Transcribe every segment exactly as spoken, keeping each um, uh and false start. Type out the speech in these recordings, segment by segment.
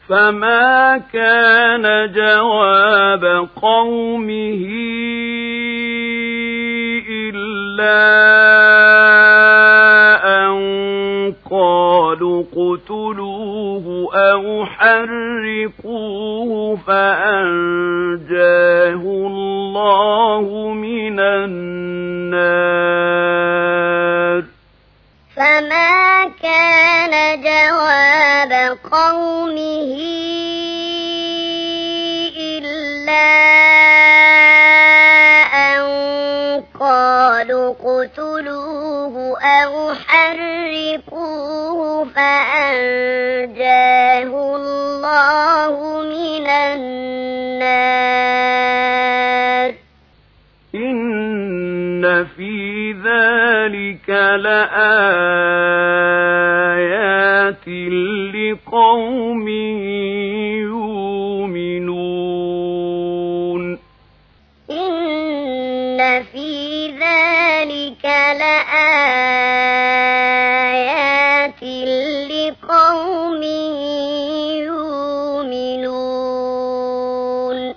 فما كان جواب قومه إلا أن قالوا اقتلوه أو حرقوه فأنجاه الله من النار. فما كان جواب قومه إلا أن قالوا اقتلوه أو حرقوه فأنجاه الله من النار. إن في ذلك لآيات لقوم يؤمنون. إن في ذلك لآيات لقوم يؤمنون.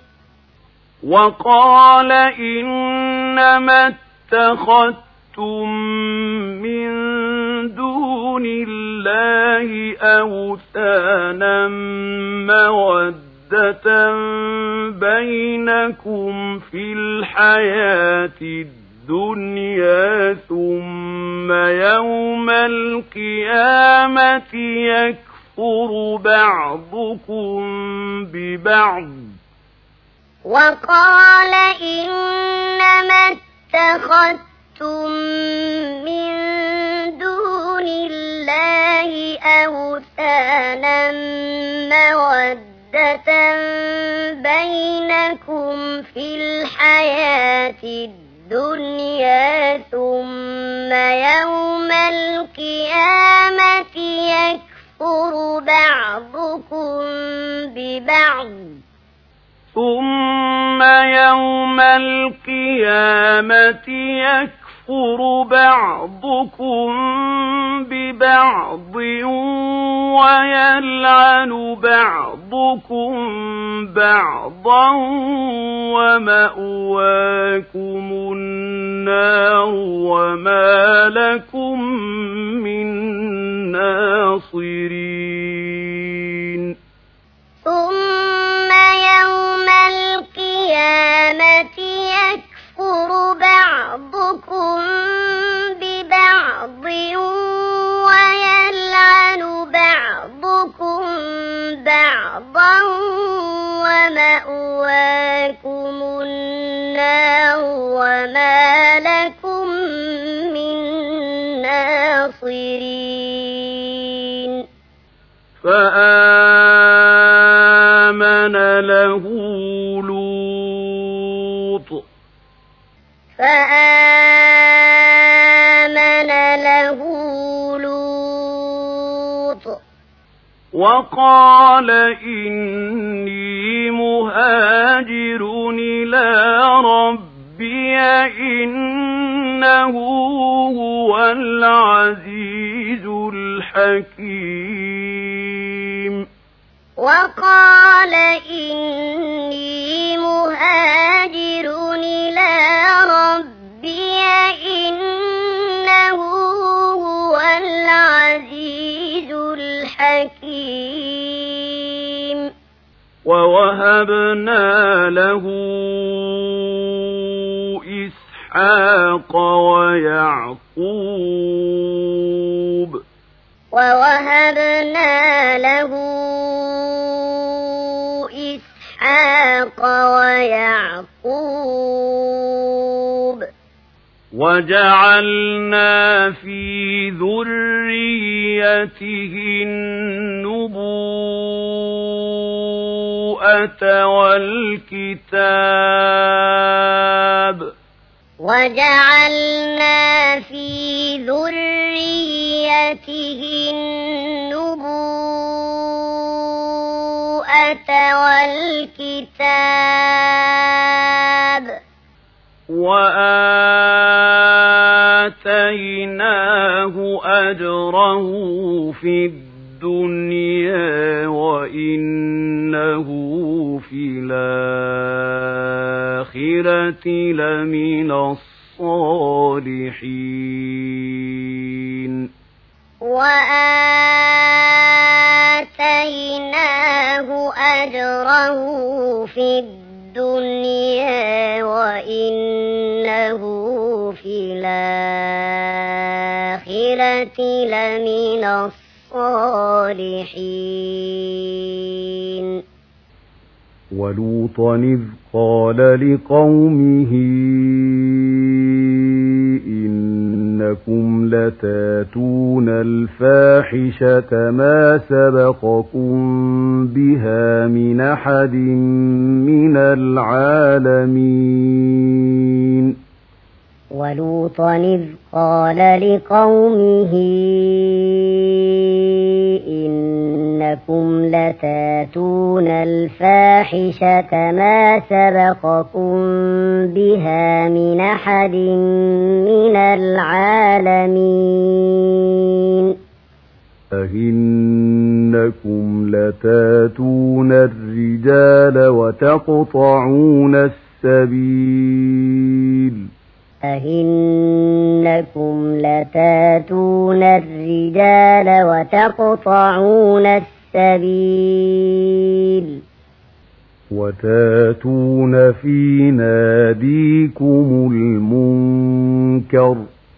وقال إنما اتخذتم من دون الله أوثانا مودة بينكم في الحياة الدنيا ثم يوم القيامة يكفر بعضكم ببعض. وقال إنما اتخذتم من دون الله أوثانا مودة بينكم في الحياة الدنيا ثم يوم القيامة يكفر بعضكم ببعض. ثم يوم القيامة يكفر بعضكم ببعض ويلعن بعضكم بعضا ومأواكم النار وما لكم من ناصرين. ثم يوم القيامة يكفر بعضكم ببعض ويلعن بعضكم بعضا ومأواكم النار وما لكم من ناصرين. فآمن له لوط فآمن له لوط وقال إني مهاجر إلى ربي إنه هو العزيز الحكيم. وقال إني مهاجر إلى ربي إنه هو العزيز الحكيم. ووهبنا له إسحاق ويعقوب ووهبنا له إسحاق ويعقوب وجعلنا في ذريته النبوءة والكتاب وجعلنا في ذريته النبوءة والكتاب وآتيناه أجره في الدنيا وإنه في الآخرة لمن الصالحين وآتيناه أجره في الدنيا وإنه في الآخرة لمن الصالحين ولوطا إذ قال لقومه إنكم لتاتون الفاحشة ما سبقكم بها من أحد من العالمين ولوطا إذ قال لقومه إنكم لتاتون الفاحشة ما سبقكم بها من أحد من العالمين أئنكم لتاتون الرجال وتقطعون السبيل أئنكم لتاتون الرجال وتقطعون السبيل وتاتون في ناديكم المنكر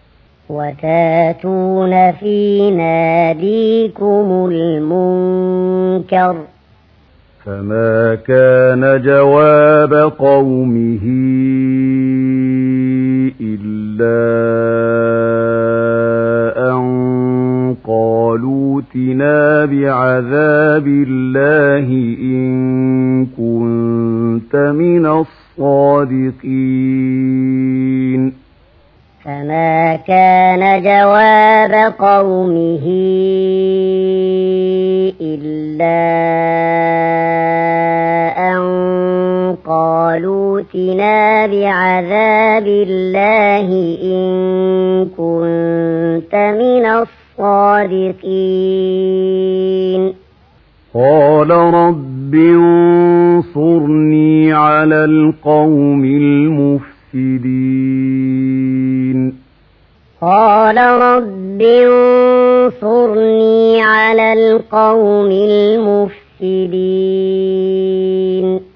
وتاتون في ناديكم المنكر فما كان جواب قومه إلا أن قالوا ائتنا بعذاب الله إن كنت من الصادقين فما كان جواب قومه إلا أن قالوا ائتنا بعذاب الله إن كنت من الصادقين قال رب انصرني على القوم المفسدين قال رب انصرني على القوم المفسدين